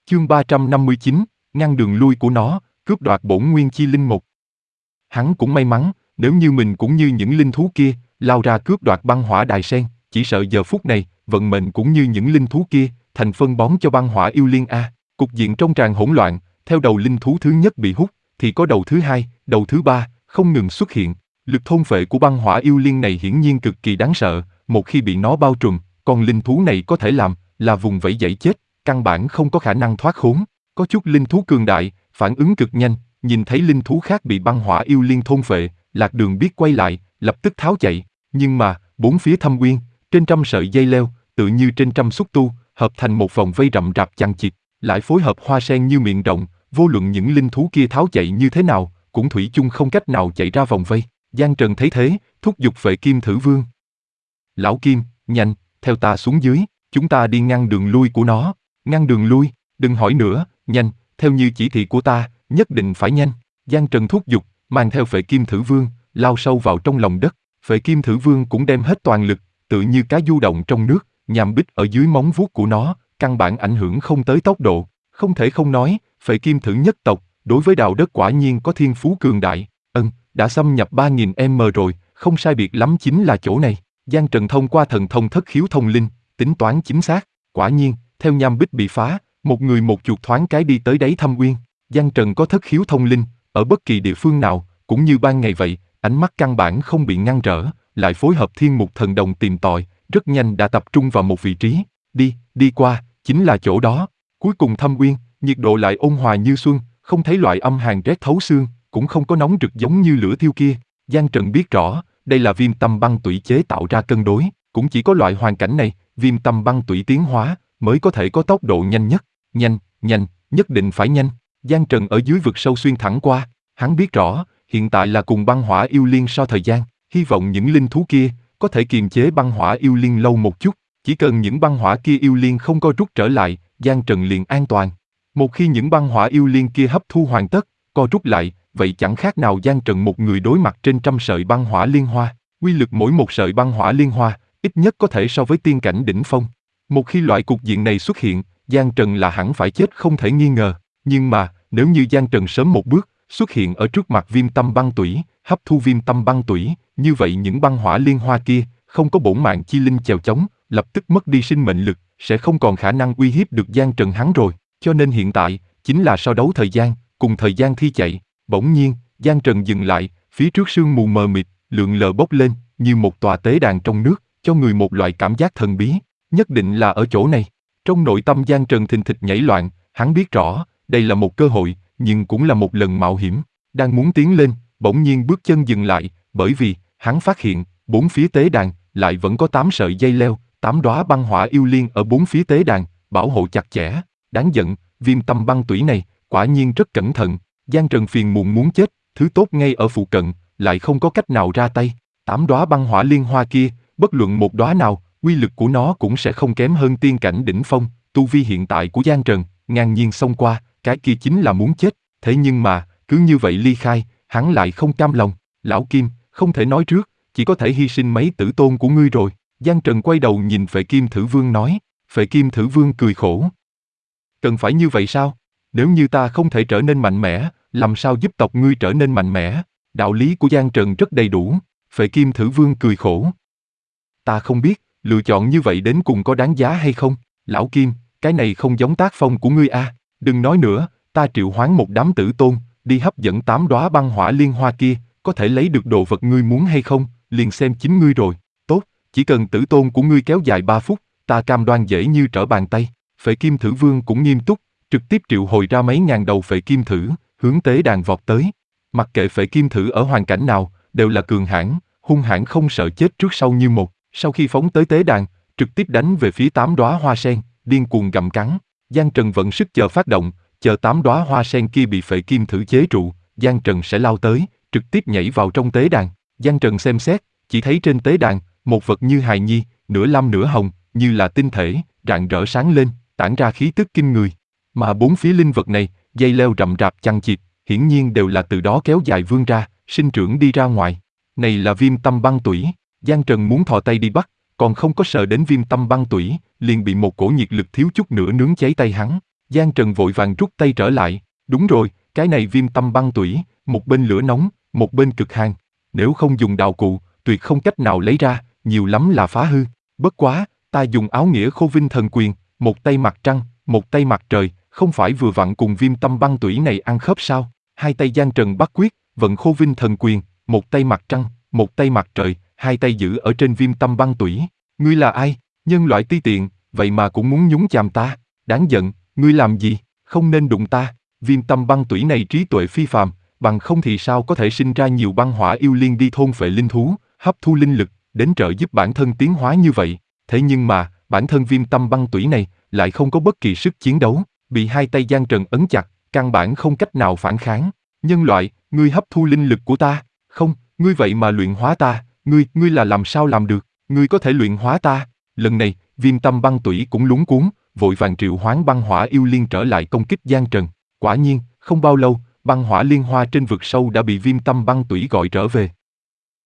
Chương 359, ngăn đường lui của nó, cướp đoạt bổn nguyên chi linh một. Hắn cũng may mắn, nếu như mình cũng như những linh thú kia, lao ra cướp đoạt băng hỏa đài sen, chỉ sợ giờ phút này, vận mệnh cũng như những linh thú kia, thành phân bón cho băng hỏa yêu liên a. Cục diện trong tràn hỗn loạn, theo đầu linh thú thứ nhất bị hút, thì có đầu thứ hai, đầu thứ ba, không ngừng xuất hiện. Lực thôn phệ của băng hỏa yêu liên này hiển nhiên cực kỳ đáng sợ, một khi bị nó bao trùm, con linh thú này có thể làm là vùng vẫy dãy chết, căn bản không có khả năng thoát khốn. Có chút linh thú cường đại, phản ứng cực nhanh, nhìn thấy linh thú khác bị băng hỏa yêu liên thôn phệ, Lạc Đường biết quay lại, lập tức tháo chạy. Nhưng mà, bốn phía thâm uyên, trên trăm sợi dây leo, tự như trên trăm xúc tu, hợp thành một vòng vây rậm rạp chằng chịt, lại phối hợp hoa sen như miệng rộng, vô luận những linh thú kia tháo chạy như thế nào, cũng thủy chung không cách nào chạy ra vòng vây. Giang Trần thấy thế, thúc giục Phệ Kim Thử Vương. Lão Kim, nhanh, theo ta xuống dưới, chúng ta đi ngăn đường lui của nó. Ngăn đường lui, đừng hỏi nữa, nhanh, theo như chỉ thị của ta, nhất định phải nhanh. Giang Trần thúc giục, mang theo Phệ Kim Thử Vương, lao sâu vào trong lòng đất. Phệ Kim Thử Vương cũng đem hết toàn lực, tự như cá du động trong nước, nhằm bích ở dưới móng vuốt của nó, căn bản ảnh hưởng không tới tốc độ. Không thể không nói, Phệ Kim Thử nhất tộc, đối với đào đất quả nhiên có thiên phú cường đại. Đã xâm nhập 3000m rồi, không sai biệt lắm chính là chỗ này. Giang Trần thông qua thần thông thất khiếu thông linh, tính toán chính xác. Quả nhiên, theo nham bích bị phá, một người một chuột thoáng cái đi tới đáy thâm uyên. Giang Trần có thất khiếu thông linh, ở bất kỳ địa phương nào, cũng như ban ngày vậy, ánh mắt căn bản không bị ngăn trở, lại phối hợp thiên mục thần đồng tìm tòi, rất nhanh đã tập trung vào một vị trí. Đi qua, chính là chỗ đó. Cuối cùng thâm uyên, nhiệt độ lại ôn hòa như xuân, không thấy loại âm hàn rét thấu xương, cũng không có nóng rực giống như lửa thiêu kia. Giang Trần biết rõ, đây là viêm tâm băng tủy chế tạo ra cân đối, cũng chỉ có loại hoàn cảnh này, viêm tâm băng tủy tiến hóa, mới có thể có tốc độ nhanh nhất. Nhanh, nhất định phải nhanh. Giang Trần ở dưới vực sâu xuyên thẳng qua, hắn biết rõ, hiện tại là cùng băng hỏa yêu liên so thời gian, hy vọng những linh thú kia có thể kiềm chế băng hỏa yêu liên lâu một chút, chỉ cần những băng hỏa kia yêu liên không có rút trở lại, Giang Trần liền an toàn. Một khi những băng hỏa yêu liên kia hấp thu hoàn tất, co rút lại, vậy chẳng khác nào Giang Trần một người đối mặt trên trăm sợi băng hỏa liên hoa, uy lực mỗi một sợi băng hỏa liên hoa, ít nhất có thể so với tiên cảnh đỉnh phong. Một khi loại cục diện này xuất hiện, Giang Trần là hẳn phải chết không thể nghi ngờ, nhưng mà, nếu như Giang Trần sớm một bước, xuất hiện ở trước mặt viêm tâm băng tủy, hấp thu viêm tâm băng tủy, như vậy những băng hỏa liên hoa kia, không có bổn mạng chi linh chèo chống, lập tức mất đi sinh mệnh lực, sẽ không còn khả năng uy hiếp được Giang Trần hắn rồi, cho nên hiện tại, chính là so đấu thời gian, cùng thời gian thi chạy. Bỗng nhiên, Giang Trần dừng lại, phía trước sương mù mờ mịt, lượn lờ bốc lên, như một tòa tế đàn trong nước, cho người một loại cảm giác thần bí, nhất định là ở chỗ này. Trong nội tâm Giang Trần thình thịch nhảy loạn, hắn biết rõ, đây là một cơ hội, nhưng cũng là một lần mạo hiểm. Đang muốn tiến lên, bỗng nhiên bước chân dừng lại, bởi vì, hắn phát hiện, bốn phía tế đàn, lại vẫn có 8 sợi dây leo, 8 đóa băng hỏa yêu liên ở bốn phía tế đàn, bảo hộ chặt chẽ. Đáng giận, viêm tâm băng tủy này, quả nhiên rất cẩn thận. Giang Trần phiền muộn muốn chết, thứ tốt ngay ở phụ cận, lại không có cách nào ra tay. 8 đóa băng hỏa liên hoa kia, bất luận một đóa nào, uy lực của nó cũng sẽ không kém hơn tiên cảnh đỉnh phong. Tu vi hiện tại của Giang Trần, ngang nhiên xông qua, cái kia chính là muốn chết. Thế nhưng mà, cứ như vậy ly khai, hắn lại không cam lòng. Lão Kim, không thể nói trước, chỉ có thể hy sinh mấy tử tôn của ngươi rồi. Giang Trần quay đầu nhìn Phệ Kim Thử Vương nói. Phệ Kim Thử Vương cười khổ. Cần phải như vậy sao? Nếu như ta không thể trở nên mạnh mẽ, làm sao giúp tộc ngươi trở nên mạnh mẽ? Đạo lý của Giang Trần rất đầy đủ. Phệ Kim Thử Vương cười khổ. Ta không biết, lựa chọn như vậy đến cùng có đáng giá hay không? Lão Kim, cái này không giống tác phong của ngươi a. Đừng nói nữa, ta triệu hoán một đám tử tôn, đi hấp dẫn 8 đóa băng hỏa liên hoa kia, có thể lấy được đồ vật ngươi muốn hay không, liền xem chính ngươi rồi. Tốt, chỉ cần tử tôn của ngươi kéo dài 3 phút, ta cam đoan dễ như trở bàn tay. Phệ Kim Thử Vương cũng nghiêm túc, trực tiếp triệu hồi ra mấy ngàn đầu Phệ Kim Thử, hướng tế đàn vọt tới. Mặc kệ Phệ Kim Thử ở hoàn cảnh nào, đều là cường hãn, hung hãn không sợ chết trước sau như một. Sau khi phóng tới tế đàn, trực tiếp đánh về phía 8 đóa hoa sen, điên cuồng gặm cắn. Giang Trần vận sức chờ phát động, chờ 8 đóa hoa sen kia bị Phệ Kim Thử chế trụ, Giang Trần sẽ lao tới, trực tiếp nhảy vào trong tế đàn. Giang Trần xem xét, chỉ thấy trên tế đàn, một vật như hài nhi, nửa lam nửa hồng, như là tinh thể, rạng rỡ sáng lên, tản ra khí tức kinh người. Mà bốn phía linh vật này, dây leo rậm rạp chằng chịt, hiển nhiên đều là từ đó kéo dài vươn ra, sinh trưởng đi ra ngoài. Này là viêm tâm băng tủy. Giang Trần muốn thò tay đi bắt, còn không có sờ đến viêm tâm băng tủy, liền bị một cổ nhiệt lực thiếu chút nữa nướng cháy tay hắn. Giang Trần vội vàng rút tay trở lại. Đúng rồi, cái này viêm tâm băng tủy, một bên lửa nóng, một bên cực hàn. Nếu không dùng đạo cụ, tuyệt không cách nào lấy ra, nhiều lắm là phá hư. Bất quá, ta dùng áo nghĩa khô vinh thần quyền, một tay mặt trăng, một tay mặt trời, không phải vừa vặn cùng viêm tâm băng tủy này ăn khớp sao? Hai tay Giang Trần bắt quyết, vận khô vinh thần quyền, một tay mặt trăng, một tay mặt trời, hai tay giữ ở trên viêm tâm băng tủy. Ngươi là ai? Nhân loại ti tiện, vậy mà cũng muốn nhúng chàm ta. Đáng giận, ngươi làm gì? Không nên đụng ta. Viêm tâm băng tủy này trí tuệ phi phàm, bằng không thì sao có thể sinh ra nhiều băng hỏa yêu liên đi thôn phệ linh thú, hấp thu linh lực, đến trợ giúp bản thân tiến hóa như vậy. Thế nhưng mà, bản thân viêm tâm băng tủy này lại không có bất kỳ sức chiến đấu, bị hai tay Giang Trần ấn chặt, căn bản không cách nào phản kháng. Nhân loại, ngươi hấp thu linh lực của ta? Không, ngươi vậy mà luyện hóa ta, ngươi là làm sao làm được? Ngươi có thể luyện hóa ta? Lần này, viêm tâm băng tủy cũng luống cuống, vội vàng triệu hoán băng hỏa yêu liên trở lại công kích Giang Trần. Quả nhiên, không bao lâu, băng hỏa liên hoa trên vực sâu đã bị viêm tâm băng tủy gọi trở về.